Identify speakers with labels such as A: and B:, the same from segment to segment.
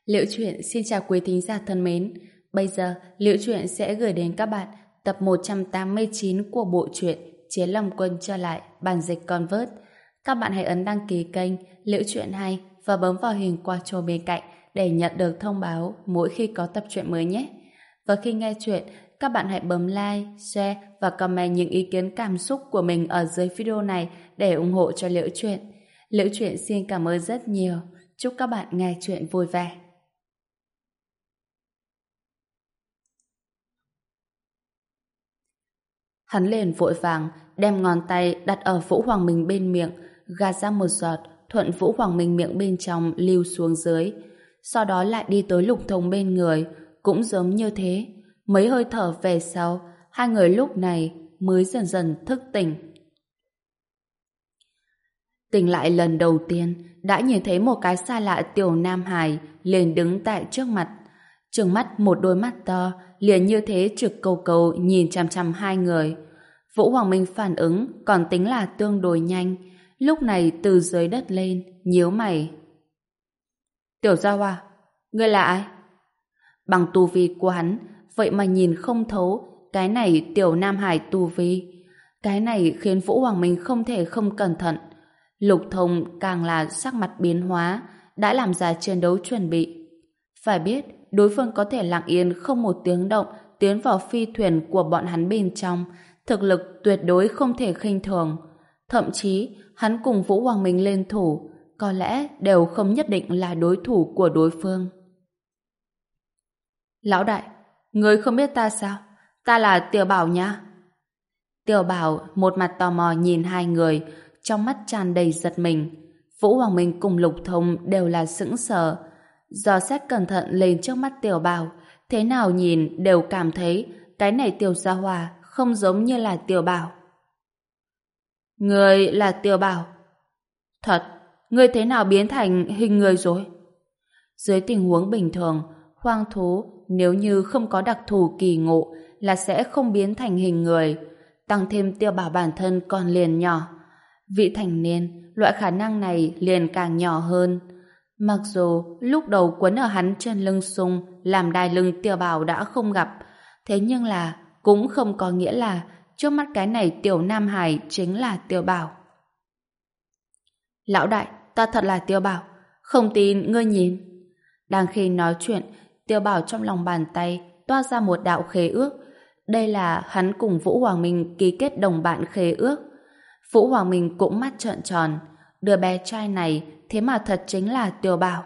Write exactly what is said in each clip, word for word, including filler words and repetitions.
A: Liễu Chuyện xin chào quý thính giả thân mến. Bây giờ, Liễu Chuyện sẽ gửi đến các bạn tập một trăm tám mươi chín của bộ truyện Chiến Long Quân trở lại, bản dịch Convert. Các bạn hãy ấn đăng ký kênh Liễu Chuyện hay và bấm vào hình quả chuông bên cạnh để nhận được thông báo mỗi khi có tập truyện mới nhé. Và khi nghe chuyện, các bạn hãy bấm like, share và comment những ý kiến cảm xúc của mình ở dưới video này để ủng hộ cho Liễu Chuyện. Liễu Chuyện xin cảm ơn rất nhiều. Chúc các bạn nghe chuyện vui vẻ. Hắn liền vội vàng đem ngón tay đặt ở Vũ Hoàng Minh bên miệng, gạt ra một giọt, thuận Vũ Hoàng Minh miệng bên trong lưu xuống dưới. Sau đó lại đi tới Lục Thông bên người, cũng giống như thế. Mấy hơi thở về sau, hai người lúc này mới dần dần thức tỉnh. Tỉnh lại lần đầu tiên, đã nhìn thấy một cái xa lạ tiểu Nam Hải liền đứng tại trước mặt. Trừng mắt một đôi mắt to, liền như thế trực cầu cầu nhìn chằm chằm hai người. Vũ Hoàng Minh phản ứng còn tính là tương đối nhanh, lúc này từ dưới đất lên, nhíu mày. Tiểu Gia Hoa, ngươi là ai? Bằng tu vi của hắn, vậy mà nhìn không thấu cái này tiểu Nam Hải tu vi. Cái này khiến Vũ Hoàng Minh không thể không cẩn thận. Lục Thông càng là sắc mặt biến hóa, đã làm ra chiến đấu chuẩn bị. Phải biết, đối phương có thể lặng yên không một tiếng động tiến vào phi thuyền của bọn hắn bên trong, thực lực tuyệt đối không thể khinh thường. Thậm chí, hắn cùng Vũ Hoàng Minh lên thủ, có lẽ đều không nhất định là đối thủ của đối phương. Lão đại, ngươi không biết ta sao? Ta là Tiểu Bảo nha. Tiểu Bảo một mặt tò mò nhìn hai người, trong mắt tràn đầy giật mình. Vũ Hoàng Minh cùng Lục Thông đều là sững sờ. Dò xét cẩn thận lên trước mắt Tiểu Bảo, thế nào nhìn đều cảm thấy cái này Tiểu Gia Hòa không giống như là Tiểu Bảo. Người là Tiểu Bảo? Thật, ngươi thế nào biến thành hình người rồi? Dưới tình huống bình thường, hoang thú nếu như không có đặc thù kỳ ngộ là sẽ không biến thành hình người. Tăng thêm Tiểu Bảo bản thân còn liền nhỏ. Vị thành niên, loại khả năng này liền càng nhỏ hơn. Mặc dù lúc đầu quấn ở hắn trên lưng sung làm đai lưng Tiểu Bảo đã không gặp, thế nhưng là cũng không có nghĩa là trước mắt cái này tiểu Nam Hải chính là Tiểu Bảo. Lão đại, ta thật là Tiểu Bảo, không tin ngươi nhìn. Đang khi nói chuyện, Tiểu Bảo trong lòng bàn tay toát ra một đạo khế ước. Đây là hắn cùng Vũ Hoàng Minh ký kết đồng bạn khế ước. Vũ Hoàng Minh cũng mắt trợn tròn, đứa bé trai này thế mà thật chính là Tiểu Bảo.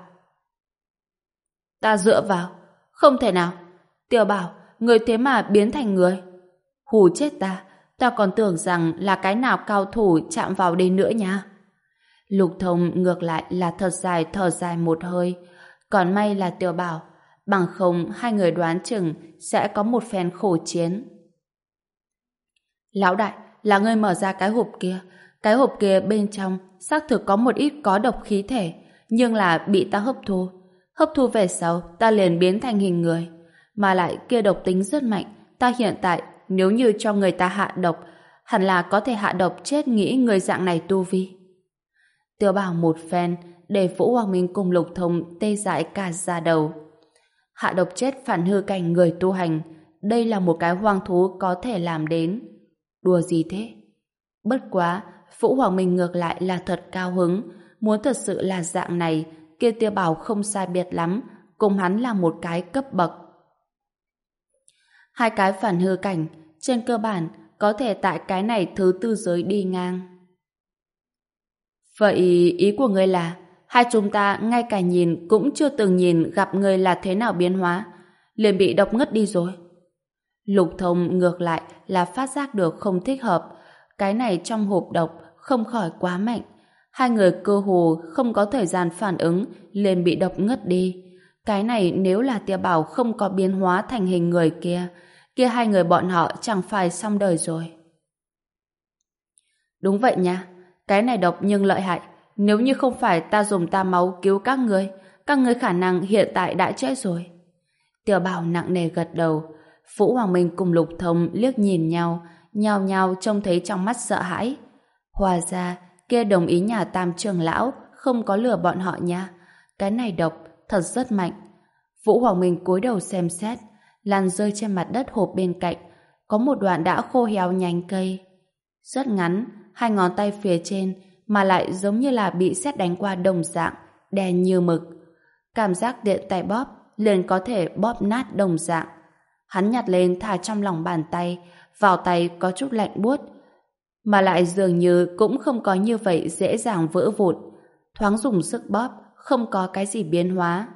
A: Ta dựa vào, không thể nào. Tiểu Bảo, người thế mà biến thành người. Hù chết ta, ta còn tưởng rằng là cái nào cao thủ chạm vào đây nữa nha. Lục Thông ngược lại là thật dài thở dài một hơi. Còn may là Tiểu Bảo, bằng không hai người đoán chừng sẽ có một phen khổ chiến. Lão đại, là ngươi mở ra cái hộp kia. Cái hộp kia bên trong xác thực có một ít có độc khí thể, nhưng là bị ta hấp thu. Hấp thu về sau, ta liền biến thành hình người. Mà lại kia độc tính rất mạnh. Ta hiện tại, nếu như cho người ta hạ độc, hẳn là có thể hạ độc chết nghĩ người dạng này tu vi. Tiểu Bảo một phen, để Vũ Hoàng Minh cùng Lục Thông tê dại cả da đầu. Hạ độc chết phản hư cảnh người tu hành, đây là một cái hoang thú có thể làm đến. Đùa gì thế? Bất quá, Vũ Hoàng Minh ngược lại là thật cao hứng, muốn thật sự là dạng này, kia Tiểu Bảo không sai biệt lắm, cùng hắn là một cái cấp bậc. Hai cái phản hư cảnh, trên cơ bản, có thể tại cái này thứ tư giới đi ngang. Vậy ý của ngươi là, hai chúng ta ngay cả nhìn cũng chưa từng nhìn gặp ngươi là thế nào biến hóa, liền bị độc ngất đi rồi. Lục Thông ngược lại là phát giác được không thích hợp, cái này trong hộp độc không khỏi quá mạnh. Hai người cơ hồ không có thời gian phản ứng liền bị độc ngất đi. Cái này nếu là Tiểu Bảo không có biến hóa thành hình người kia, kia hai người bọn họ chẳng phải xong đời rồi. Đúng vậy nha, cái này độc nhưng lợi hại. Nếu như không phải ta dùng ta máu cứu các ngươi, các ngươi khả năng hiện tại đã chết rồi. Tiểu Bảo nặng nề gật đầu. Vũ Hoàng Minh cùng Lục Thông liếc nhìn nhau, nhao nhao trông thấy trong mắt sợ hãi. Hóa ra kia đồng ý nhà Tam trưởng lão không có lừa bọn họ nha. Cái này độc thật rất mạnh. Vũ Hoàng Minh cúi đầu xem xét, lăn rơi trên mặt đất hộp bên cạnh, có một đoạn đã khô héo nhánh cây. Rất ngắn, hai ngón tay phía trên mà lại giống như là bị sét đánh qua đồng dạng, đen như mực. Cảm giác tiện tay bóp liền có thể bóp nát đồng dạng. Hắn nhặt lên thả trong lòng bàn tay, vào tay có chút lạnh buốt, mà lại dường như cũng không có như vậy dễ dàng vỡ vụn. Thoáng dùng sức bóp, không có cái gì biến hóa.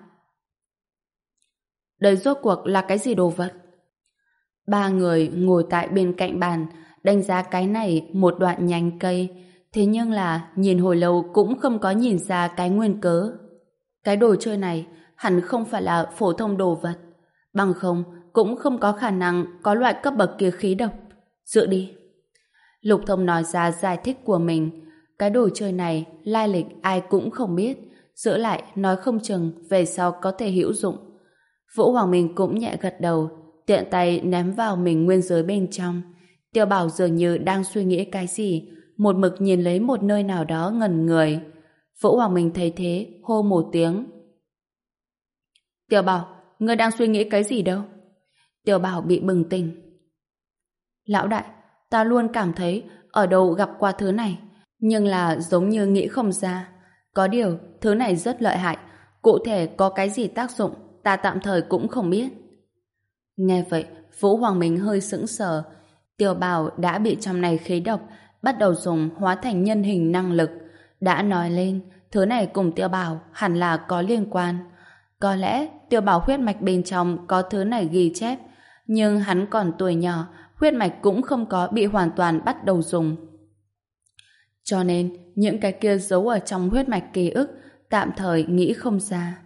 A: Đây rốt cuộc là cái gì đồ vật? Ba người ngồi tại bên cạnh bàn, đánh giá cái này một đoạn nhánh cây, thế nhưng là nhìn hồi lâu cũng không có nhìn ra cái nguyên cớ. Cái đồ chơi này hẳn không phải là phổ thông đồ vật, bằng không cũng không có khả năng có loại cấp bậc kia khí độc. Dựa đi. Lục Thông nói ra giải thích của mình. Cái đồ chơi này lai lịch ai cũng không biết, giữ lại nói không chừng về sau có thể hữu dụng. Vũ Hoàng Minh cũng nhẹ gật đầu, tiện tay ném vào mình nguyên giới bên trong. Tiêu Bảo dường như đang suy nghĩ cái gì, một mực nhìn lấy một nơi nào đó ngẩn người. Vũ Hoàng Minh thấy thế, hô một tiếng. Tiêu Bảo, ngươi đang suy nghĩ cái gì đâu? Tiêu Bảo bị bừng tỉnh. Lão đại, ta luôn cảm thấy ở đâu gặp qua thứ này, nhưng là giống như nghĩ không ra. Có điều, thứ này rất lợi hại, cụ thể có cái gì tác dụng, ta tạm thời cũng không biết. Nghe vậy, Vũ Hoàng Minh hơi sững sờ. Tiêu Bảo đã bị trong này khí độc, bắt đầu dùng hóa thành nhân hình năng lực. Đã nói lên, thứ này cùng Tiêu Bảo hẳn là có liên quan. Có lẽ Tiêu Bảo huyết mạch bên trong có thứ này ghi chép, nhưng hắn còn tuổi nhỏ, huyết mạch cũng không có bị hoàn toàn bắt đầu dùng. Cho nên, những cái kia giấu ở trong huyết mạch ký ức, tạm thời nghĩ không ra.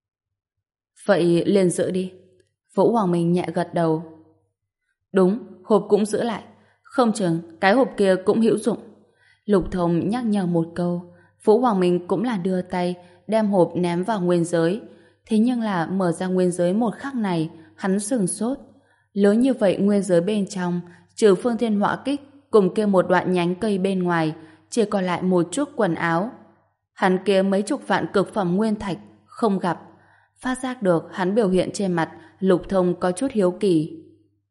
A: Vậy liền giữ đi. Vũ Hoàng Minh nhẹ gật đầu. Đúng, hộp cũng giữ lại. Không chừng, cái hộp kia cũng hữu dụng. Lục Thông nhắc nhở một câu. Vũ Hoàng Minh cũng là đưa tay, đem hộp ném vào nguyên giới. Thế nhưng là mở ra nguyên giới một khắc này, hắn sửng sốt. Lớn như vậy nguyên giới bên trong, trừ phương thiên họa kích cùng kia một đoạn nhánh cây bên ngoài, chỉ còn lại một chút quần áo. Hắn kia mấy chục vạn cực phẩm nguyên thạch không gặp. Phát giác được hắn biểu hiện trên mặt, Lục Thông có chút hiếu kỳ.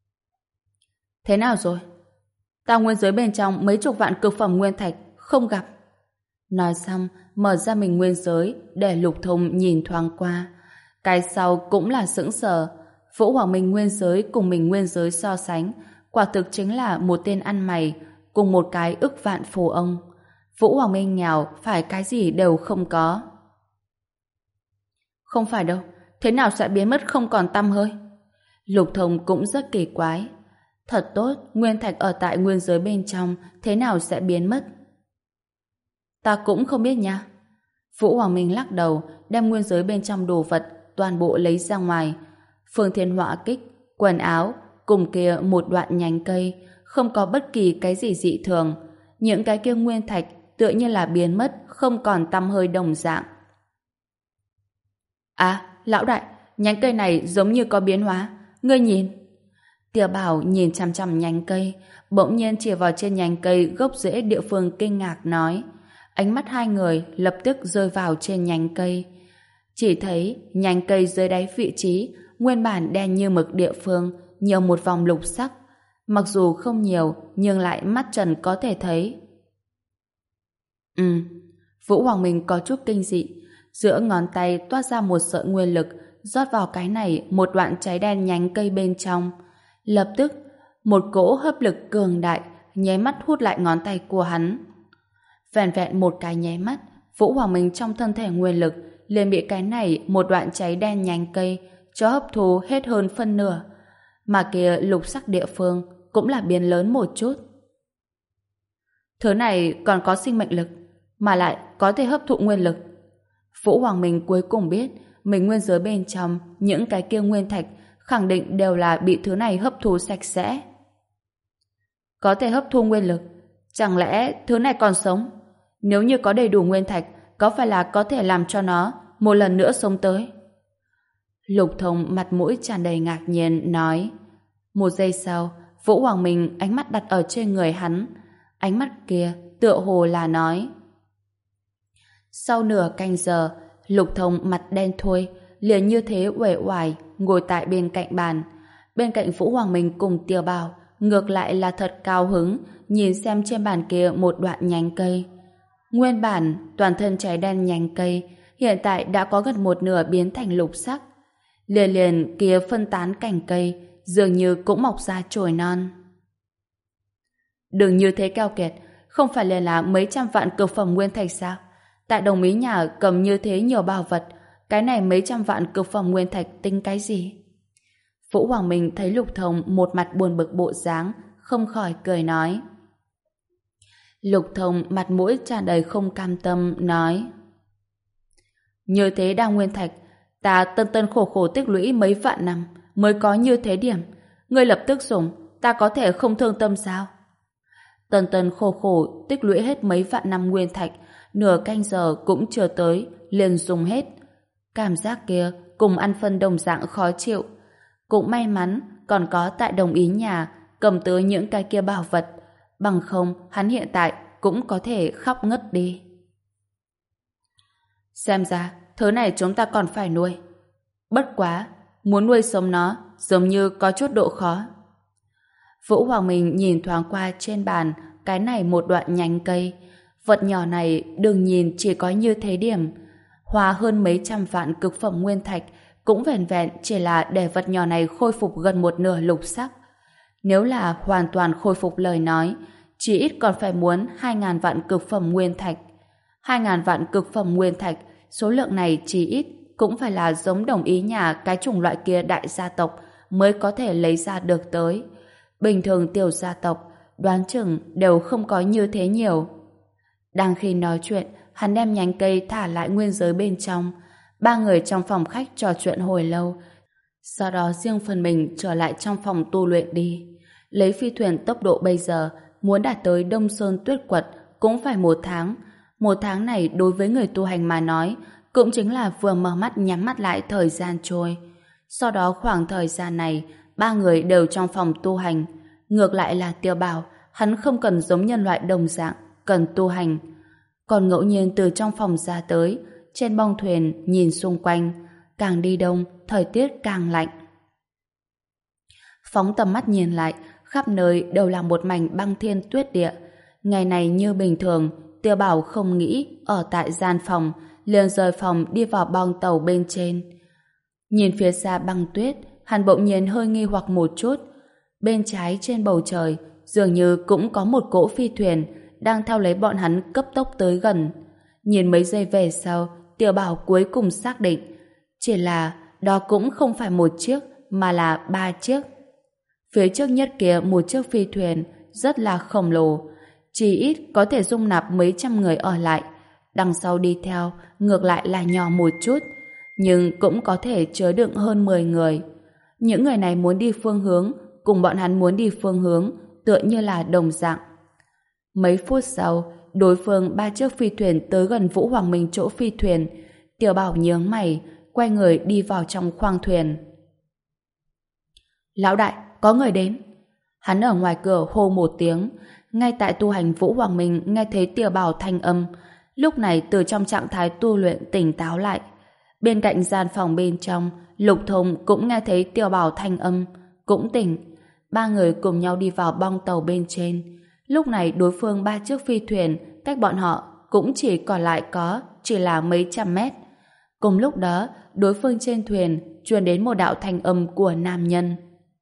A: Thế nào rồi? Ta nguyên giới bên trong mấy chục vạn cực phẩm nguyên thạch không gặp. Nói xong, mở ra mình nguyên giới để Lục Thông nhìn thoáng qua. Cái sau cũng là sững sờ. Vũ Hoàng Minh nguyên giới cùng mình nguyên giới so sánh, quả thực chính là một tên ăn mày cùng một cái ức vạn phù ông. Vũ Hoàng Minh nghèo phải cái gì đều không có. Không phải đâu, thế nào sẽ biến mất không còn tăm hơi? Lục Thông cũng rất kỳ quái. Thật tốt, nguyên thạch ở tại nguyên giới bên trong thế nào sẽ biến mất? Ta cũng không biết nha. Vũ Hoàng Minh lắc đầu, đem nguyên giới bên trong đồ vật toàn bộ lấy ra ngoài. Phương thiên họa kích, quần áo, cùng kia một đoạn nhánh cây, không có bất kỳ cái gì dị thường. Những cái kia nguyên thạch tựa như là biến mất, không còn tăm hơi đồng dạng. À, lão đại, nhánh cây này giống như có biến hóa. Ngươi nhìn. Tiêu Bảo nhìn chằm chằm nhánh cây, bỗng nhiên chỉ vào trên nhánh cây gốc rễ địa phương kinh ngạc nói. Ánh mắt hai người lập tức rơi vào trên nhánh cây. Chỉ thấy nhánh cây dưới đáy vị trí nguyên bản đen như mực địa phương nhiều một vòng lục sắc. Mặc dù không nhiều, nhưng lại mắt trần có thể thấy. Ừ, Vũ Hoàng Minh có chút kinh dị. Giữa ngón tay toát ra một sợi nguyên lực, rót vào cái này một đoạn cháy đen nhánh cây bên trong. Lập tức, một cỗ hấp lực cường đại nháy mắt hút lại ngón tay của hắn. Vẹn vẹn một cái nháy mắt, Vũ Hoàng Minh trong thân thể nguyên lực liền bị cái này một đoạn cháy đen nhánh cây cho hấp thu hết hơn phân nửa. Mà kia lục sắc địa phương cũng là biến lớn một chút. Thứ này còn có sinh mệnh lực, mà lại có thể hấp thụ nguyên lực. Vũ Hoàng Minh cuối cùng biết mình nguyên giới bên trong những cái kia nguyên thạch khẳng định đều là bị thứ này hấp thu sạch sẽ. Có thể hấp thu nguyên lực, chẳng lẽ thứ này còn sống? Nếu như có đầy đủ nguyên thạch, có phải là có thể làm cho nó một lần nữa sống tới? Lục Thông mặt mũi tràn đầy ngạc nhiên nói. Một giây sau, Vũ Hoàng Minh ánh mắt đặt ở trên người hắn. Ánh mắt kia tựa hồ là nói. Sau nửa canh giờ, Lục Thông mặt đen thui, liền như thế uể oải ngồi tại bên cạnh bàn. Bên cạnh Vũ Hoàng Minh cùng Tiêu Bảo ngược lại là thật cao hứng nhìn xem trên bàn kia một đoạn nhánh cây. Nguyên bản toàn thân cháy đen nhánh cây hiện tại đã có gần một nửa biến thành lục sắc. Liền liền kia phân tán cành cây dường như cũng mọc ra chồi non. Đừng như thế keo kiệt, không phải liền là mấy trăm vạn cực phẩm nguyên thạch sao? Tại đồng ý nhà cầm như thế nhiều bảo vật, cái này mấy trăm vạn cực phẩm nguyên thạch tính cái gì? Vũ Hoàng Minh thấy Lục Thông một mặt buồn bực bộ dáng, không khỏi cười nói. Lục Thông mặt mũi tràn đầy không cam tâm, nói: như thế đa nguyên thạch, ta tân tân khổ khổ tích lũy mấy vạn năm mới có như thế điểm, ngươi lập tức dùng, ta có thể không thương tâm sao? Tân tân khổ khổ tích lũy hết mấy vạn năm nguyên thạch, nửa canh giờ cũng chưa tới, liền dùng hết. Cảm giác kia cùng ăn phân đồng dạng khó chịu. Cũng may mắn còn có tại đồng ý nhà cầm tới những cái kia bảo vật, bằng không hắn hiện tại cũng có thể khóc ngất đi. Xem ra thứ này chúng ta còn phải nuôi. Bất quá, muốn nuôi sống nó giống như có chút độ khó. Vũ Hoàng Minh nhìn thoáng qua trên bàn cái này một đoạn nhánh cây. Vật nhỏ này đừng nhìn chỉ có như thế điểm, hoa hơn mấy trăm vạn cực phẩm nguyên thạch cũng vẻn vẹn chỉ là để vật nhỏ này khôi phục gần một nửa lục sắc. Nếu là hoàn toàn khôi phục lời nói, chỉ ít còn phải muốn hai ngàn vạn cực phẩm nguyên thạch. Hai ngàn vạn cực phẩm nguyên thạch, số lượng này chỉ ít cũng phải là giống đồng ý nhà cái chủng loại kia đại gia tộc mới có thể lấy ra được tới. Bình thường tiểu gia tộc đoán chừng đều không có như thế nhiều. Đang khi nói chuyện, hắn đem nhánh cây thả lại nguyên giới bên trong. Ba người trong phòng khách trò chuyện hồi lâu, sau đó riêng phần mình trở lại trong phòng tu luyện đi. Lấy phi thuyền tốc độ bây giờ, muốn đạt tới Đông Sơn Tuyết Quật cũng phải một tháng. Một tháng này đối với người tu hành mà nói, cũng chính là vừa mở mắt nhắm mắt lại thời gian trôi. Sau đó khoảng thời gian này, ba người đều trong phòng tu hành. Ngược lại là Tiêu Bảo, hắn không cần giống nhân loại đồng dạng, cần tu hành. Còn ngẫu nhiên từ trong phòng ra tới, trên bong thuyền nhìn xung quanh, càng đi đông, thời tiết càng lạnh. Phóng tầm mắt nhìn lại, khắp nơi đều là một mảnh băng thiên tuyết địa. Ngày này như bình thường, Tiêu Bảo không nghĩ ở tại gian phòng, liền rời phòng đi vào bong tàu bên trên. Nhìn phía xa băng tuyết, hắn bỗng nhiên hơi nghi hoặc một chút. Bên trái trên bầu trời, dường như cũng có một cỗ phi thuyền đang theo lấy bọn hắn cấp tốc tới gần. Nhìn mấy giây về sau, Tiêu Bảo cuối cùng xác định, chỉ là đó cũng không phải một chiếc, mà là ba chiếc. Phía trước nhất kia một chiếc phi thuyền rất là khổng lồ, chỉ ít có thể dung nạp mấy trăm người ở lại. Đằng sau đi theo ngược lại là nhỏ một chút, nhưng cũng có thể chứa đựng hơn mười người. Những người này muốn đi phương hướng cùng bọn hắn muốn đi phương hướng tựa như là đồng dạng. Mấy phút sau, đối phương ba chiếc phi thuyền tới gần Vũ Hoàng Minh chỗ phi thuyền. Tiêu Bảo nhướng mày, quay người đi vào trong khoang thuyền. Lão đại, có người đến. Hắn ở ngoài cửa hô một tiếng. Ngay tại tu hành Vũ Hoàng Minh nghe thấy Tiêu Bảo thanh âm, lúc này từ trong trạng thái tu luyện tỉnh táo lại. Bên cạnh gian phòng bên trong, Lục Thông cũng nghe thấy Tiêu Bảo thanh âm, cũng tỉnh. Ba người cùng nhau đi vào bong tàu bên trên. Lúc này đối phương ba chiếc phi thuyền cách bọn họ cũng chỉ còn lại có chỉ là mấy trăm mét. Cùng lúc đó, đối phương trên thuyền truyền đến một đạo thanh âm của nam nhân.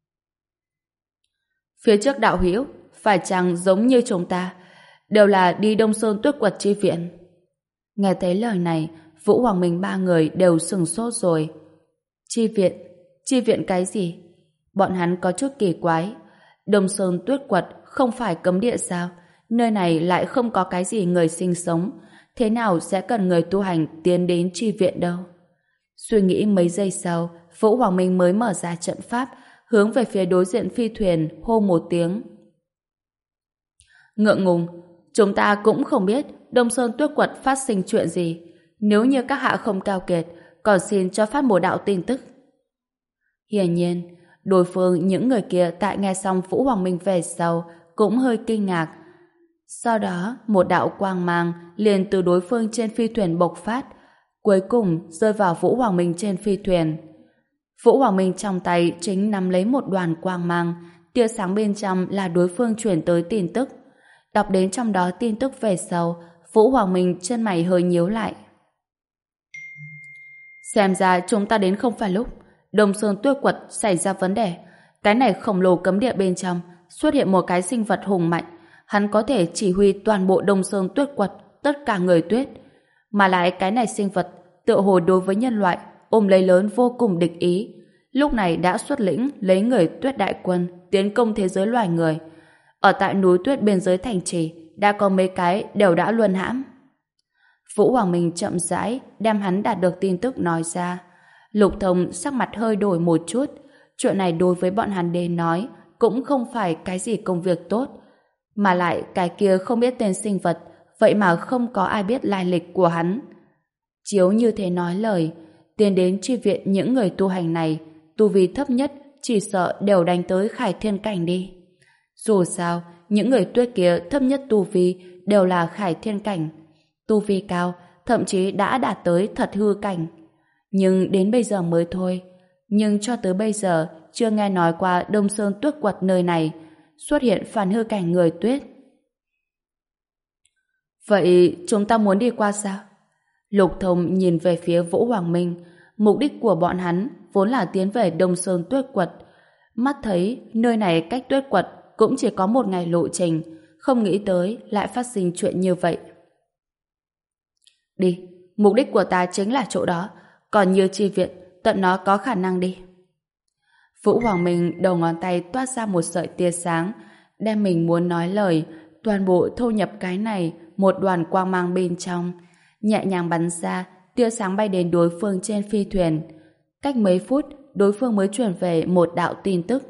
A: Phía trước đạo hữu, phải chăng giống như chúng ta, đều là đi Đông Sơn Tuyết Quật chi viện? Nghe thấy lời này, Vũ Hoàng Minh ba người đều sừng sốt rồi. Chi viện? Chi viện cái gì? Bọn hắn có chút kỳ quái. Đông Sơn Tuyết Quật không phải cấm địa sao? Nơi này lại không có cái gì người sinh sống. Thế nào sẽ cần người tu hành tiến đến chi viện đâu? Suy nghĩ mấy giây sau, Vũ Hoàng Minh mới mở ra trận pháp, hướng về phía đối diện phi thuyền hô một tiếng. Ngượng ngùng, chúng ta cũng không biết Đông Sơn Tuyết Quật phát sinh chuyện gì. Nếu như các hạ không cao kiệt, còn xin cho phát một đạo tin tức. Hiển nhiên, đối phương những người kia tại nghe xong Vũ Hoàng Minh về sau cũng hơi kinh ngạc. Sau đó, một đạo quang mang liền từ đối phương trên phi thuyền bộc phát. cuối cùng rơi vào Vũ Hoàng Minh trên phi thuyền. Vũ Hoàng Minh trong tay chính nắm lấy một đoàn quang mang, tia sáng bên trong là đối phương chuyển tới tin tức. Đọc đến trong đó tin tức về sau, Vũ Hoàng Minh chân mày hơi nhíu lại. Xem ra chúng ta đến không phải lúc. Đông Sơn Tuyết Quật xảy ra vấn đề. Cái này khổng lồ cấm địa bên trong xuất hiện một cái sinh vật hùng mạnh. Hắn có thể chỉ huy toàn bộ Đông Sơn Tuyết Quật, tất cả người tuyết. Mà lại cái này sinh vật tựa hồ đối với nhân loại ôm lấy lớn vô cùng địch ý. Lúc này đã xuất lĩnh lấy người tuyết đại quân tiến công thế giới loài người. Ở tại núi tuyết biên giới thành trì đã có mấy cái đều đã luân hãm. Vũ Hoàng Minh chậm rãi đem hắn đạt được tin tức nói ra. Lục Thông sắc mặt hơi đổi một chút. Chuyện này đối với bọn hắn đến nói cũng không phải cái gì công việc tốt. Mà lại cái kia không biết tên sinh vật, vậy mà không có ai biết lai lịch của hắn. Chiếu như thế nói lời, tiến đến chi viện những người tu hành này, tu vi thấp nhất chỉ sợ đều đánh tới Khải Thiên Cảnh đi. Dù sao, những người tuyết kia thấp nhất tu vi đều là Khải Thiên Cảnh. Tu vi cao, thậm chí đã đạt tới Thật Hư Cảnh. Nhưng đến bây giờ mới thôi. Nhưng cho tới bây giờ chưa nghe nói qua Đông Sơn Tuyết Quật nơi này xuất hiện Phản Hư Cảnh người tuyết. Vậy chúng ta muốn đi qua sao? Lục Thông nhìn về phía Vũ Hoàng Minh. Mục đích của bọn hắn vốn là tiến về Đông Sơn Tuyết Quật. Mắt thấy nơi này cách Tuyết Quật cũng chỉ có một ngày lộ trình, không nghĩ tới lại phát sinh chuyện như vậy. Đi, mục đích của ta chính là chỗ đó, còn như chi viện, tận nó có khả năng đi. Vũ Hoàng Minh đầu ngón tay toát ra một sợi tia sáng, đem mình muốn nói lời, toàn bộ thâu nhập cái này, một đoàn quang mang bên trong, nhẹ nhàng bắn ra, tia sáng bay đến đối phương trên phi thuyền. Cách mấy phút, đối phương mới truyền về một đạo tin tức.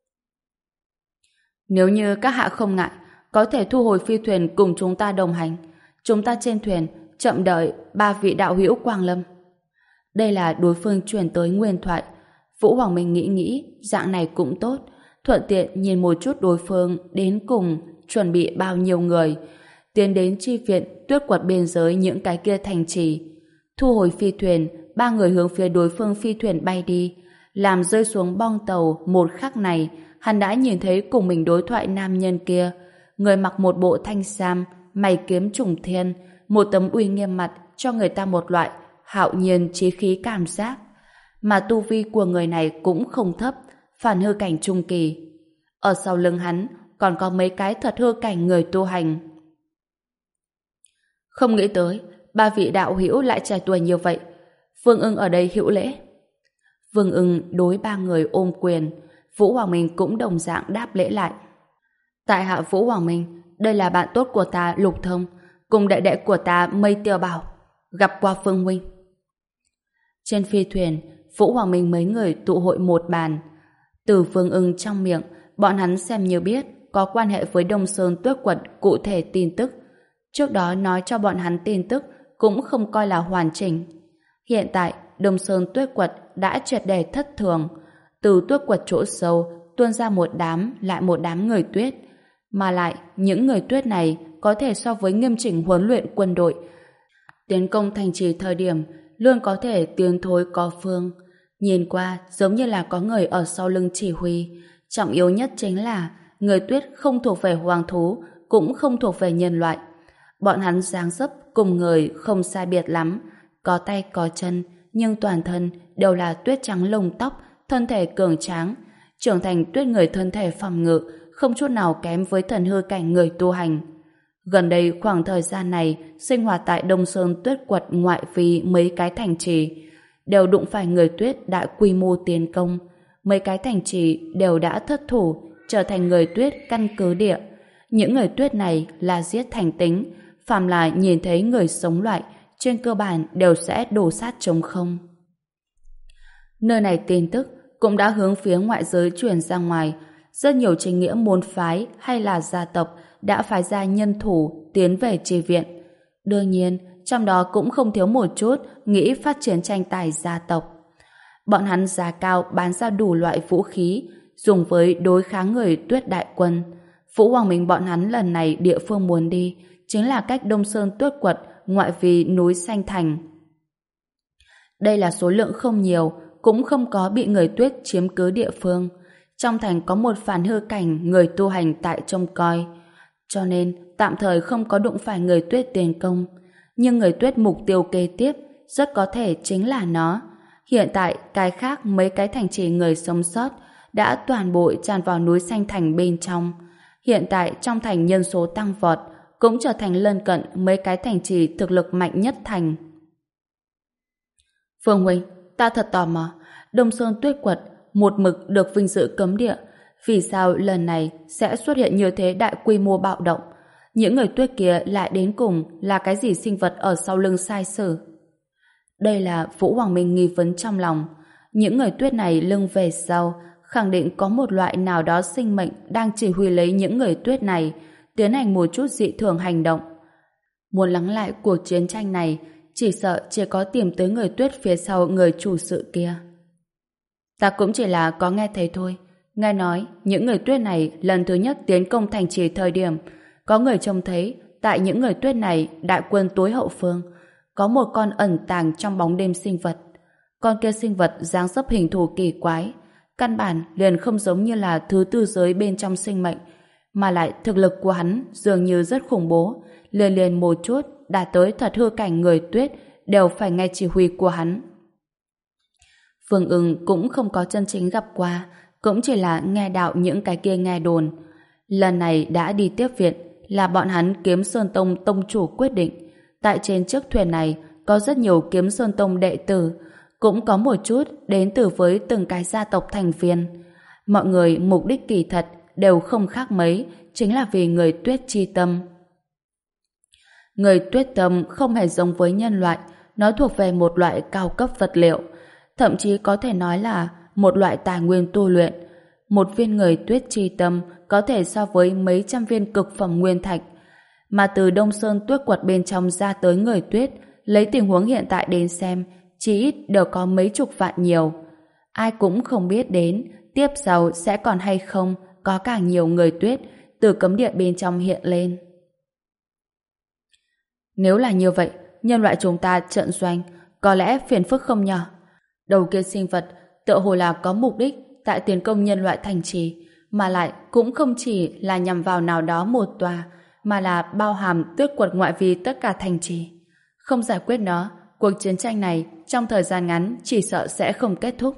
A: Nếu như các hạ không ngại, có thể thu hồi phi thuyền cùng chúng ta đồng hành. Chúng ta trên thuyền chậm đợi ba vị đạo hữu quang lâm. Đây là đối phương truyền tới nguyên thoại. Vũ Hoàng Minh nghĩ nghĩ, dạng này cũng tốt, thuận tiện nhìn một chút đối phương đến cùng chuẩn bị bao nhiêu người, tiến đến chi viện Tuyết Quật biên giới những cái kia thành trì. Thu hồi phi thuyền, ba người hướng phía đối phương phi thuyền bay đi, làm rơi xuống bong tàu. Một khắc này, hắn đã nhìn thấy cùng mình đối thoại nam nhân kia, người mặc một bộ thanh sam, mày kiếm trùng thiên, một tấm uy nghiêm mặt cho người ta một loại hạo nhiên chí khí cảm giác. Mà tu vi của người này cũng không thấp, Phản Hư Cảnh trung kỳ. Ở sau lưng hắn còn có mấy cái Thật Hư Cảnh người tu hành. Không nghĩ tới ba vị đạo hữu lại trẻ tuổi như vậy. Vương Ưng ở đây hữu lễ. Vương Ưng đối ba người ôm quyền. Vũ Hoàng Minh cũng đồng dạng đáp lễ lại. Tại hạ Vũ Hoàng Minh, đây là bạn tốt của ta Lục Thông, cùng đệ đệ của ta Mây Tiêu Bảo, gặp qua Phương huynh. Trên phi thuyền, Vũ Hoàng Minh mấy người tụ hội một bàn. Từ Vương Ưng trong miệng, bọn hắn xem như biết có quan hệ với Đông Sơn Tuyết Quật cụ thể tin tức. Trước đó nói cho bọn hắn tin tức cũng không coi là hoàn chỉnh. Hiện tại, Đông Sơn Tuyết Quật đã triệt để thất thường. Từ Tuyết Quật chỗ sâu tuôn ra một đám lại một đám người tuyết. Mà lại, những người tuyết này có thể so với nghiêm chỉnh huấn luyện quân đội. Tiến công thành trì thời điểm luôn có thể tiến thối có phương. Nhìn qua giống như là có người ở sau lưng chỉ huy. Trọng yếu nhất chính là người tuyết không thuộc về hoàng thú, cũng không thuộc về nhân loại. Bọn hắn dáng dấp cùng người không sai biệt lắm, có tay có chân, nhưng toàn thân đều là tuyết trắng lông tóc, thân thể cường tráng, trưởng thành tuyết người thân thể phòng ngự, không chút nào kém với Thần Hư Cảnh người tu hành. Gần đây khoảng thời gian này, sinh hoạt tại Đông Sơn Tuyết Quật ngoại vi mấy cái thành trì, đều đụng phải người tuyết đại quy mô tiến công. Mấy cái thành trì đều đã thất thủ, trở thành người tuyết căn cứ địa. Những người tuyết này là giết thành tính, phàm là nhìn thấy người sống loại, trên cơ bản đều sẽ đổ sát trống không. Nơi này tin tức cũng đã hướng phía ngoại giới truyền ra ngoài. Rất nhiều chính nghĩa môn phái hay là gia tộc đã phái ra nhân thủ tiến về chi viện. Đương nhiên, trong đó cũng không thiếu một chút nghĩ phát triển tranh tài gia tộc. Bọn hắn giá cao bán ra đủ loại vũ khí, dùng với đối kháng người tuyết đại quân. Vũ Hoàng Minh bọn hắn lần này địa phương muốn đi chính là cách Đông Sơn Tuyết Quật ngoại vi núi Xanh Thành. Đây là số lượng không nhiều, cũng không có bị người Tuyết chiếm cứ địa phương. Trong thành có một phản hư cảnh người tu hành tại trông coi, cho nên tạm thời không có đụng phải người Tuyết tiến công. Nhưng người Tuyết mục tiêu kế tiếp rất có thể chính là nó. Hiện tại, cái khác mấy cái thành trì người sống sót đã toàn bộ tràn vào núi xanh thành bên trong. Hiện tại trong thành nhân số tăng vọt, cũng trở thành lân cận mấy cái thành trì thực lực mạnh nhất thành. Phương huynh, ta thật tò mò, Đông Sơn Tuyết Quật một mực được vinh dự cấm địa, vì sao lần này sẽ xuất hiện như thế đại quy mô bạo động? Những người Tuyết kia lại đến cùng là cái gì sinh vật ở sau lưng sai sử? Đây là Vũ Hoàng Minh nghi vấn trong lòng. Những người Tuyết này lưng về sau, khẳng định có một loại nào đó sinh mệnh đang chỉ huy lấy những người Tuyết này, tiến hành một chút dị thường hành động. Muốn lắng lại cuộc chiến tranh này, chỉ sợ chỉ có tìm tới người Tuyết phía sau người chủ sự kia. Ta cũng chỉ là có nghe thấy thôi. Nghe nói, những người Tuyết này lần thứ nhất tiến công thành trì thời điểm, có người trông thấy, tại những người Tuyết này đại quân tối hậu phương, có một con ẩn tàng trong bóng đêm sinh vật. Con kia sinh vật dáng dấp hình thù kỳ quái, căn bản liền không giống như là thứ tư giới bên trong sinh mệnh, mà lại thực lực của hắn dường như rất khủng bố, liền liền một chút đạt tới thật hư cảnh người Tuyết đều phải nghe chỉ huy của hắn. Phương Ưng cũng không có chân chính gặp qua, cũng chỉ là nghe đạo những cái kia nghe đồn. Lần này đã đi tiếp viện là bọn hắn Kiếm Sơn Tông tông chủ quyết định. Tại trên chiếc thuyền này có rất nhiều Kiếm Sơn Tông đệ tử, cũng có một chút đến từ với từng cái gia tộc thành viên. Mọi người mục đích kỳ thật đều không khác mấy, chính là vì người Tuyết chi tâm. Người Tuyết tâm không hề giống với nhân loại, nó thuộc về một loại cao cấp vật liệu, thậm chí có thể nói là một loại tài nguyên tu luyện. Một viên người Tuyết chi tâm có thể so với mấy trăm viên cực phẩm nguyên thạch. Mà từ Đông Sơn Tuyết Quật bên trong ra tới người Tuyết, lấy tình huống hiện tại đến xem, chỉ ít đều có mấy chục vạn nhiều. Ai cũng không biết đến, tiếp sau sẽ còn hay không có càng nhiều người Tuyết từ cấm địa bên trong hiện lên. Nếu là như vậy, nhân loại chúng ta trận doanh, có lẽ phiền phức không nhỏ. Đầu kia sinh vật tựa hồ là có mục đích tại tiến công nhân loại thành trì, mà lại cũng không chỉ là nhằm vào nào đó một tòa, mà là bao hàm Tuyết Quật ngoại vi tất cả thành trì. Không giải quyết nó, cuộc chiến tranh này trong thời gian ngắn chỉ sợ sẽ không kết thúc.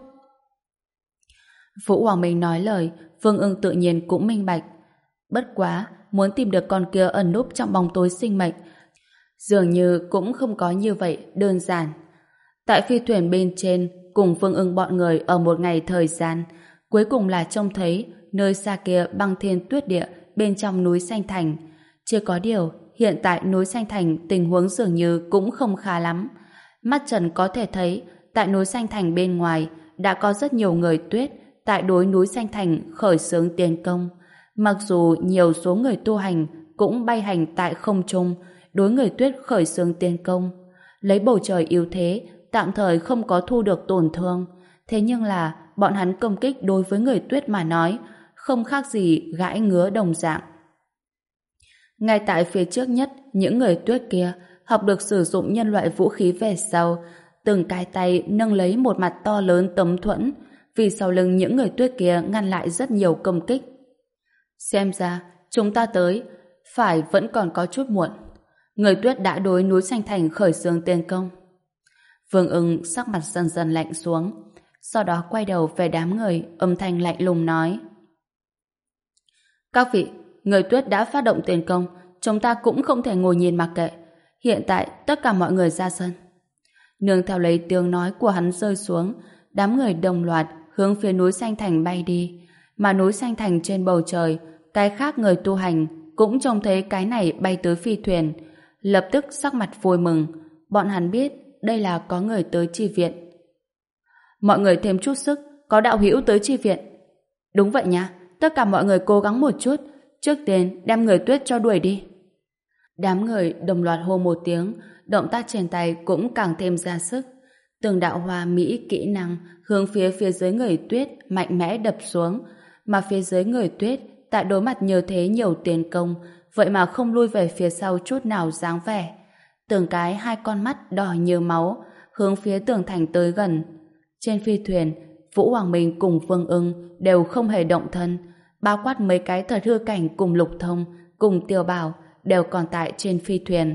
A: Vũ Hoàng Minh nói lời, Vương Ưng tự nhiên cũng minh bạch. Bất quá, muốn tìm được con kia ẩn núp trong bóng tối sinh mệnh, dường như cũng không có như vậy đơn giản. Tại phi thuyền bên trên, cùng Vương Ưng bọn người ở một ngày thời gian, cuối cùng là trông thấy nơi xa kia băng thiên tuyết địa bên trong núi Xanh Thành. Chưa có điều, hiện tại núi Xanh Thành tình huống dường như cũng không khá lắm. Mắt trần có thể thấy, tại núi Xanh Thành bên ngoài đã có rất nhiều người Tuyết tại đối núi Xanh Thành khởi xướng tiến công. Mặc dù nhiều số người tu hành cũng bay hành tại không trung đối người Tuyết khởi xướng tiến công, lấy bầu trời yếu thế tạm thời không có thu được tổn thương, thế nhưng là bọn hắn công kích đối với người Tuyết mà nói không khác gì gãi ngứa đồng dạng. Ngay tại phía trước nhất, những người Tuyết kia học được sử dụng nhân loại vũ khí về sau, từng cái tay nâng lấy một mặt to lớn tấm thuẫn, vì sau lưng những người Tuyết kia ngăn lại rất nhiều công kích. Xem ra, chúng ta tới, phải vẫn còn có chút muộn. Người Tuyết đã đối núi Xanh Thành khởi xướng tiến công. Vương Ưng sắc mặt dần dần lạnh xuống, sau đó quay đầu về đám người, âm thanh lạnh lùng nói: Các vị, người Tuyết đã phát động tiến công, chúng ta cũng không thể ngồi nhìn mặc kệ. Hiện tại, tất cả mọi người ra sân. Nương theo lấy tiếng nói của hắn rơi xuống, đám người đồng loạt hướng phía núi Xanh Thành bay đi. Mà núi Xanh Thành trên bầu trời, cái khác người tu hành cũng trông thấy cái này bay tới phi thuyền, lập tức sắc mặt vui mừng. Bọn hắn biết đây là có người tới chi viện. Mọi người thêm chút sức, có đạo hữu tới chi viện. Đúng vậy nha, tất cả mọi người cố gắng một chút, trước tiên đem người Tuyết cho đuổi đi. Đám người đồng loạt hô một tiếng, động tác trên tay cũng càng thêm ra sức. Từng đạo hoa mỹ kỹ năng hướng phía phía dưới người Tuyết mạnh mẽ đập xuống, mà phía dưới người Tuyết tại đối mặt như thế nhiều tiến công, vậy mà không lui về phía sau chút nào dáng vẻ. Từng cái hai con mắt đỏ như máu, hướng phía tường thành tới gần. Trên phi thuyền, Vũ Hoàng Minh cùng Vương Ưng đều không hề động thân, bao quát mấy cái thật hư cảnh cùng Lục Thông, cùng Tiêu Bảo đều còn tại trên phi thuyền.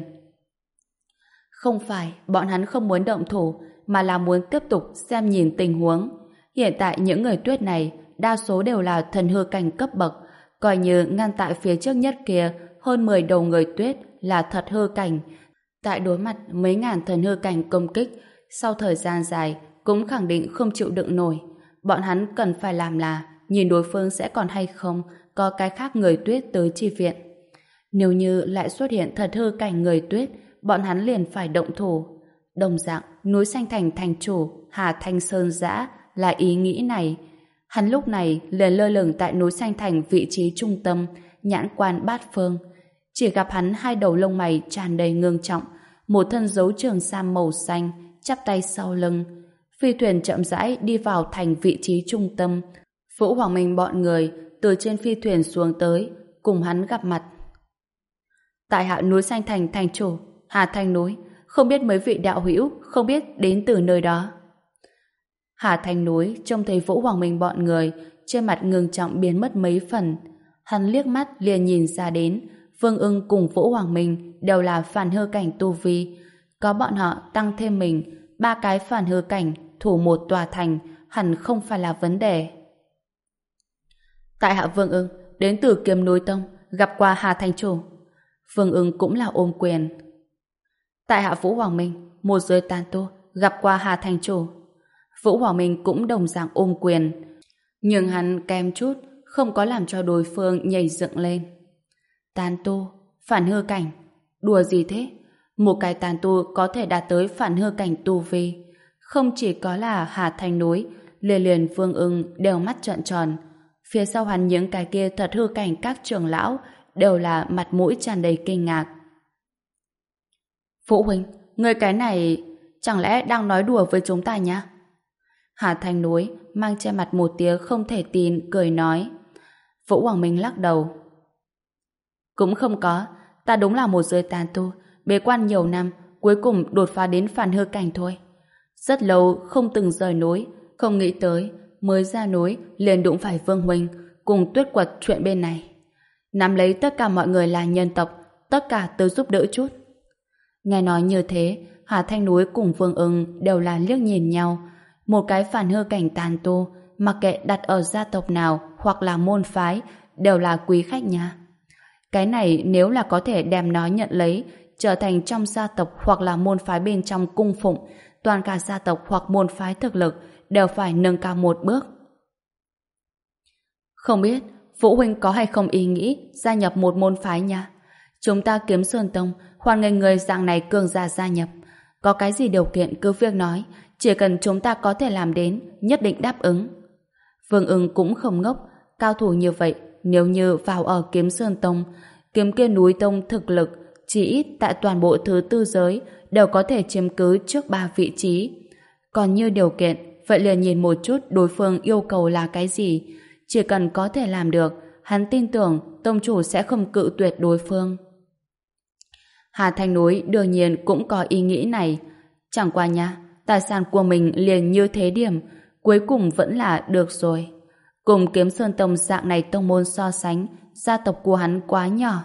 A: Không phải bọn hắn không muốn động thủ, mà là muốn tiếp tục xem nhìn tình huống. Hiện tại những người tuyết này đa số đều là thần hư cảnh cấp bậc, coi như ngăn tại phía trước nhất kia hơn mười đầu người tuyết là thật hư cảnh. Tại đối mặt mấy ngàn thần hư cảnh công kích, sau thời gian dài cũng khẳng định không chịu đựng nổi. Bọn hắn cần phải làm là nhìn đối phương sẽ còn hay không có cái khác người tuyết tới chi viện. Nếu như lại xuất hiện thật hư cảnh người tuyết, bọn hắn liền phải động thủ. Đồng dạng, núi Xanh Thành thành chủ Hà Thanh Sơn Dã là ý nghĩ này. Hắn lúc này liền lơ lửng tại núi Xanh Thành vị trí trung tâm, nhãn quan bát phương. Chỉ gặp hắn hai đầu lông mày tràn đầy ngưng trọng, một thân dấu trường sam màu xanh, chắp tay sau lưng. Phi thuyền chậm rãi đi vào thành vị trí trung tâm. Vũ Hoàng Minh bọn người từ trên phi thuyền xuống tới, cùng hắn gặp mặt. Tại hạ núi Xanh Thành thành chủ Hà Thanh Núi, không biết mấy vị đạo hữu không biết đến từ nơi đó. Hà Thanh Núi trông thấy Vũ Hoàng Minh bọn người, trên mặt ngưng trọng biến mất mấy phần. Hắn liếc mắt liền nhìn ra đến Vương Ưng cùng Vũ Hoàng Minh đều là phản hư cảnh tu vi. Có bọn họ tăng thêm mình, ba cái phản hư cảnh thủ một tòa thành hẳn không phải là vấn đề. Tại hạ Vương Ưng đến từ Kiếm Núi Tông, gặp qua Hà Thành chủ. Vương Ưng cũng là ôm quyền. Tại hạ Vũ Hoàng Minh, một giới tán tu, gặp qua Hà Thành chủ. Vũ Hoàng Minh cũng đồng dạng ôm quyền, nhưng hắn kém chút không có làm cho đối phương nhảy dựng lên. Tán tu, phản hư cảnh, đùa gì thế? Một cái tán tu có thể đạt tới phản hư cảnh tu vi, không chỉ có là Hà Thanh Núi, liền liền Vương Ưng đều mắt trợn tròn. Phía sau hắn những cái kia thật hư cảnh các trưởng lão đều là mặt mũi tràn đầy kinh ngạc. Vũ huynh, người cái này chẳng lẽ đang nói đùa với chúng ta nhá? Hà Thanh Núi mang trên mặt một tia không thể tin, cười nói. Vũ Hoàng Minh lắc đầu. Cũng không có, ta đúng là một giới tán tu, bế quan nhiều năm, cuối cùng đột phá đến phản hư cảnh thôi. Rất lâu không từng rời núi, không nghĩ tới mới ra núi liền đụng phải Vương huynh cùng Tuyết Quật chuyện bên này. Nắm lấy tất cả mọi người là nhân tộc, tất cả tới giúp đỡ chút. Nghe nói như thế, Hà Thanh Núi cùng Vương Ưng đều là liếc nhìn nhau. Một cái phản hư cảnh tàn tu, mặc kệ đặt ở gia tộc nào hoặc là môn phái, đều là quý khách nha. Cái này nếu là có thể đem nó nhận lấy, trở thành trong gia tộc hoặc là môn phái bên trong cung phụng, toàn cả gia tộc hoặc môn phái thực lực đều phải nâng cao một bước. Không biết Vũ huynh có hay không ý nghĩ gia nhập một môn phái nha? Chúng ta Kiếm Sơn Tông hoan nghênh người dạng này cường giả gia nhập. Có cái gì điều kiện cứ việc nói, chỉ cần chúng ta có thể làm đến, nhất định đáp ứng. Vương Ưng cũng không ngốc, cao thủ như vậy, nếu như vào ở Kiếm Sơn Tông, Kiếm Kia Núi Tông thực lực, chỉ ít tại toàn bộ thứ tư giới, đều có thể chiếm cứ trước ba vị trí. Còn như điều kiện, vậy liền nhìn một chút đối phương yêu cầu là cái gì. Chỉ cần có thể làm được, hắn tin tưởng tông chủ sẽ không cự tuyệt đối phương. Hà Thanh Núi đương nhiên cũng có ý nghĩ này. Chẳng qua nha, tài sản của mình liền như thế điểm, cuối cùng vẫn là được rồi. Cùng Kiếm Sơn Tông dạng này tông môn so sánh, gia tộc của hắn quá nhỏ.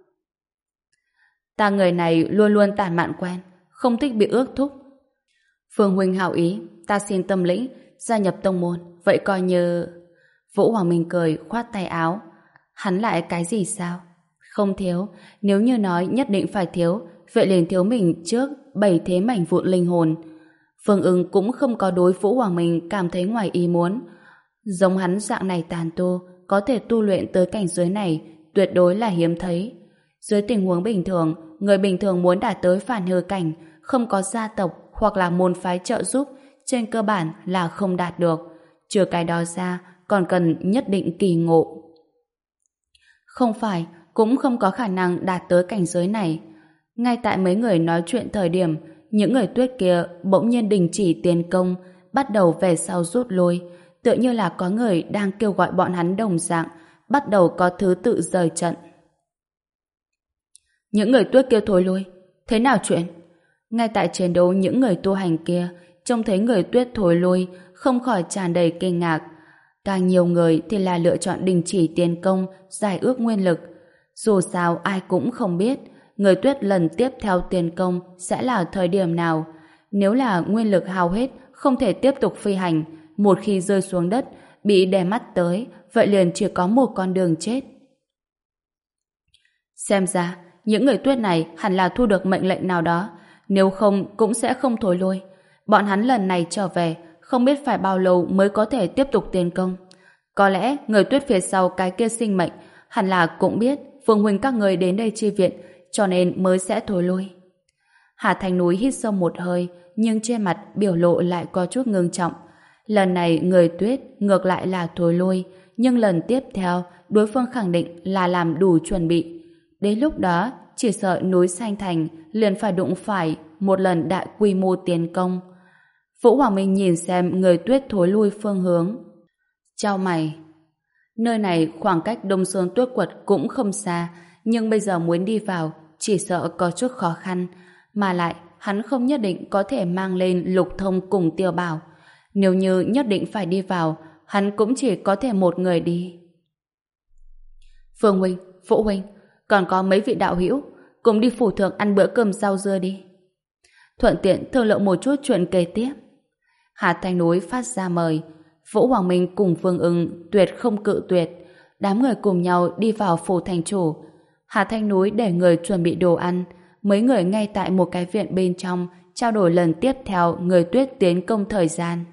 A: Ta người này luôn luôn tản mạn quen, không thích bị ước thúc. Phương huynh hảo ý, ta xin tâm lĩnh, gia nhập tông môn, vậy coi như... Vũ Hoàng Minh cười, khoát tay áo. Hắn lại cái gì sao? Không thiếu, nếu như nói nhất định phải thiếu, vậy liền thiếu mình trước bảy thế mảnh vụn linh hồn. Phương Ưng cũng không có đối Vũ Hoàng Minh cảm thấy ngoài ý muốn. Giống hắn dạng này tàn tu, có thể tu luyện tới cảnh giới này, tuyệt đối là hiếm thấy. Dưới tình huống bình thường, người bình thường muốn đạt tới phản hư cảnh, không có gia tộc hoặc là môn phái trợ giúp, trên cơ bản là không đạt được. Trừ cái đó ra, còn cần nhất định kỳ ngộ. Không phải, cũng không có khả năng đạt tới cảnh giới này. Ngay tại mấy người nói chuyện thời điểm, những người tuyết kia bỗng nhiên đình chỉ tiến công, bắt đầu về sau rút lui, tựa như là có người đang kêu gọi bọn hắn đồng dạng, bắt đầu có thứ tự rời trận. Những người tuyết kia thối lui, thế nào chuyện? Ngay tại chiến đấu những người tu hành kia, trông thấy người Tuyết thối lui, không khỏi tràn đầy kinh ngạc. Càng nhiều người thì là lựa chọn đình chỉ tiến công, giải ước nguyên lực. Dù sao ai cũng không biết, người Tuyết lần tiếp theo tiến công sẽ là thời điểm nào. Nếu là nguyên lực hao hết, không thể tiếp tục phi hành, một khi rơi xuống đất, bị đè mắt tới, vậy liền chỉ có một con đường chết. Xem ra, những người Tuyết này hẳn là thu được mệnh lệnh nào đó, nếu không cũng sẽ không thối lui. Bọn hắn lần này trở về, không biết phải bao lâu mới có thể tiếp tục tiến công. Có lẽ người Tuyết phía sau cái kia sinh mệnh hẳn là cũng biết Phương huynh các người đến đây chi viện, cho nên mới sẽ thối lui. Hà Thành Núi hít sâu một hơi, nhưng trên mặt biểu lộ lại có chút ngưng trọng. Lần này người Tuyết ngược lại là thối lui, nhưng lần tiếp theo đối phương khẳng định là làm đủ chuẩn bị. Đến lúc đó, chỉ sợ núi Xanh Thành liền phải đụng phải một lần đại quy mô tiến công. Vũ Hoàng Minh nhìn xem người Tuyết thối lui phương hướng. Chau mày. Nơi này khoảng cách Đông Sơn Tuyết Quật cũng không xa, nhưng bây giờ muốn đi vào chỉ sợ có chút khó khăn, mà lại hắn không nhất định có thể mang lên Lục Thông cùng Tiêu Bảo. Nếu như nhất định phải đi vào, hắn cũng chỉ có thể một người đi. Phương huynh, Vũ huynh, còn có mấy vị đạo hữu, cùng đi phủ thượng ăn bữa cơm rau dưa đi. Thuận tiện thương lượng một chút chuyện kế tiếp. Hà Thanh Núi phát ra mời. Vũ Hoàng Minh cùng Vương Ưng tuyệt không cự tuyệt. Đám người cùng nhau đi vào phủ thành chủ. Hà Thanh Núi để người chuẩn bị đồ ăn. Mấy người ngay tại một cái viện bên trong trao đổi lần tiếp theo người Tuyết tiến công thời gian.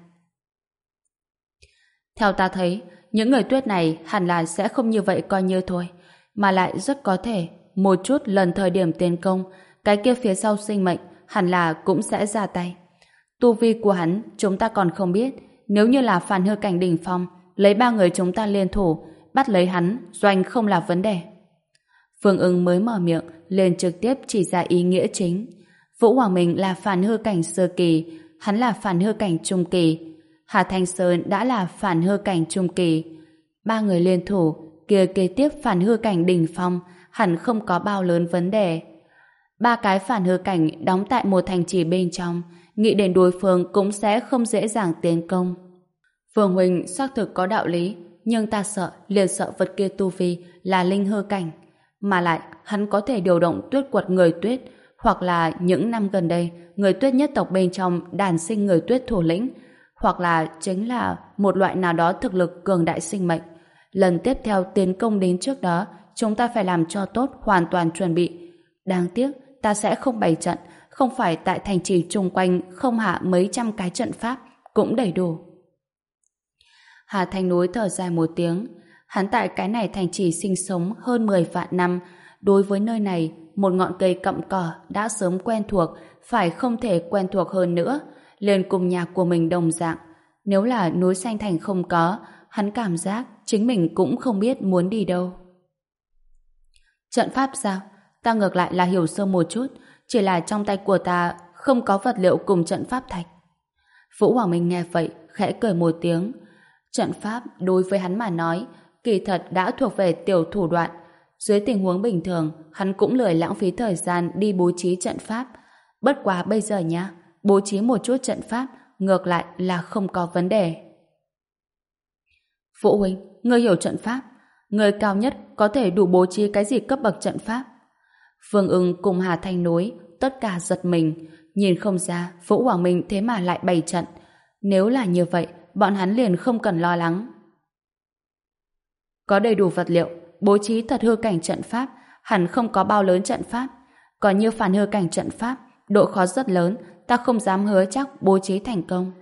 A: Theo ta thấy, những người Tuyết này hẳn là sẽ không như vậy coi như thôi, mà lại rất có thể một chút lần thời điểm tiến công, cái kia phía sau sinh mệnh hẳn là cũng sẽ ra tay. Tu vi của hắn chúng ta còn không biết, nếu như là phản hư cảnh đỉnh phong, lấy ba người chúng ta liên thủ, bắt lấy hắn, doanh không là vấn đề. Phương Ưng mới mở miệng, liền trực tiếp chỉ ra ý nghĩa chính. Vũ Hoàng Minh là phản hư cảnh sơ kỳ, hắn là phản hư cảnh trung kỳ. Hà Thanh Sơn đã là phản hư cảnh trung kỳ. Ba người liên thủ, kia kế tiếp phản hư cảnh đỉnh phong, hẳn không có bao lớn vấn đề. Ba cái phản hư cảnh đóng tại một thành trì bên trong, nghĩ đến đối phương cũng sẽ không dễ dàng tiến công. Phương huynh xác thực có đạo lý, nhưng ta sợ, liền sợ vật kia tu vi là linh hư cảnh, mà lại hắn có thể điều động Tuyết Quật người Tuyết, hoặc là những năm gần đây người Tuyết nhất tộc bên trong đàn sinh người Tuyết thủ lĩnh, hoặc là chính là một loại nào đó thực lực cường đại sinh mệnh. Lần tiếp theo tiến công đến trước đó, chúng ta phải làm cho tốt, hoàn toàn chuẩn bị. Đáng tiếc, ta sẽ không bày trận, không phải tại thành trì chung quanh không hạ mấy trăm cái trận pháp, cũng đầy đủ. Hà Thanh Núi thở dài một tiếng. Hắn tại cái này thành trì sinh sống hơn mười vạn năm, đối với nơi này, một ngọn cây cặm cỏ đã sớm quen thuộc, phải không thể quen thuộc hơn nữa, liền cùng nhà của mình đồng dạng. Nếu là núi Xanh Thành không có, hắn cảm giác chính mình cũng không biết muốn đi đâu. Trận pháp sao? Ta ngược lại là hiểu sơ một chút, chỉ là trong tay của ta không có vật liệu cùng trận pháp thạch. Vũ Hoàng Minh nghe vậy, khẽ cười một tiếng. Trận pháp đối với hắn mà nói, kỳ thật đã thuộc về tiểu thủ đoạn. Dưới tình huống bình thường, hắn cũng lười lãng phí thời gian đi bố trí trận pháp. Bất quá bây giờ nhá, bố trí một chút trận pháp ngược lại là không có vấn đề. Vũ huynh, ngươi hiểu trận pháp, người cao nhất có thể đủ bố trí cái gì cấp bậc trận pháp? Vương Ưng cùng Hà Thanh Núi tất cả giật mình, nhìn không ra Vũ Hoàng Minh thế mà lại bày trận. Nếu là như vậy, bọn hắn liền không cần lo lắng. Có đầy đủ vật liệu, bố trí thật hư cảnh trận pháp, hẳn không có bao lớn trận pháp. Còn như phản hư cảnh trận pháp, độ khó rất lớn, ta không dám hứa chắc bố trí thành công.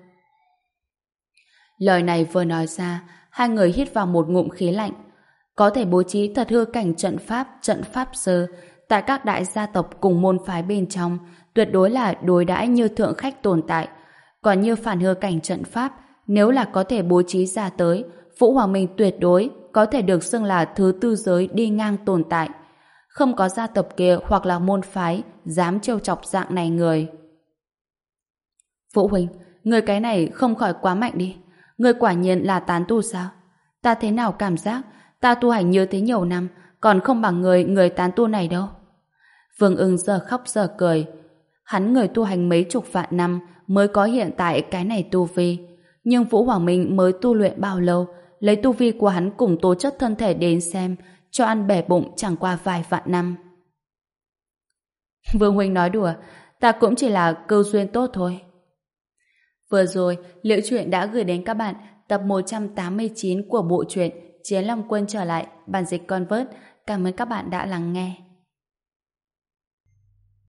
A: Lời này vừa nói ra, hai người hít vào một ngụm khí lạnh. Có thể bố trí thật hư cảnh trận pháp, trận pháp sư, tại các đại gia tộc cùng môn phái bên trong, tuyệt đối là đối đãi như thượng khách tồn tại. Còn như phản hư cảnh trận pháp, nếu là có thể bố trí ra tới, Vũ Hoàng Minh tuyệt đối có thể được xưng là thứ tư giới đi ngang tồn tại. Không có gia tộc kia hoặc là môn phái dám trêu chọc dạng này người. Vũ huynh, người cái này không khỏi quá mạnh đi. Người quả nhiên là tán tu sao? Ta thế nào cảm giác ta tu hành như thế nhiều năm còn không bằng người người tán tu này đâu. Vương Ưng giờ khóc giờ cười. Hắn người tu hành mấy chục vạn năm mới có hiện tại cái này tu vi. Nhưng Vũ Hoàng Minh mới tu luyện bao lâu, lấy tu vi của hắn cùng tố chất thân thể đến xem, cho ăn bể bụng chẳng qua vài vạn năm. Vương huynh nói đùa, ta cũng chỉ là cơ duyên tốt thôi. Vừa rồi, Liễu Chuyện đã gửi đến các bạn tập một trăm tám mươi chín của bộ truyện Chiến Long Quân trở lại, bản dịch Convert. Cảm ơn các bạn đã lắng nghe.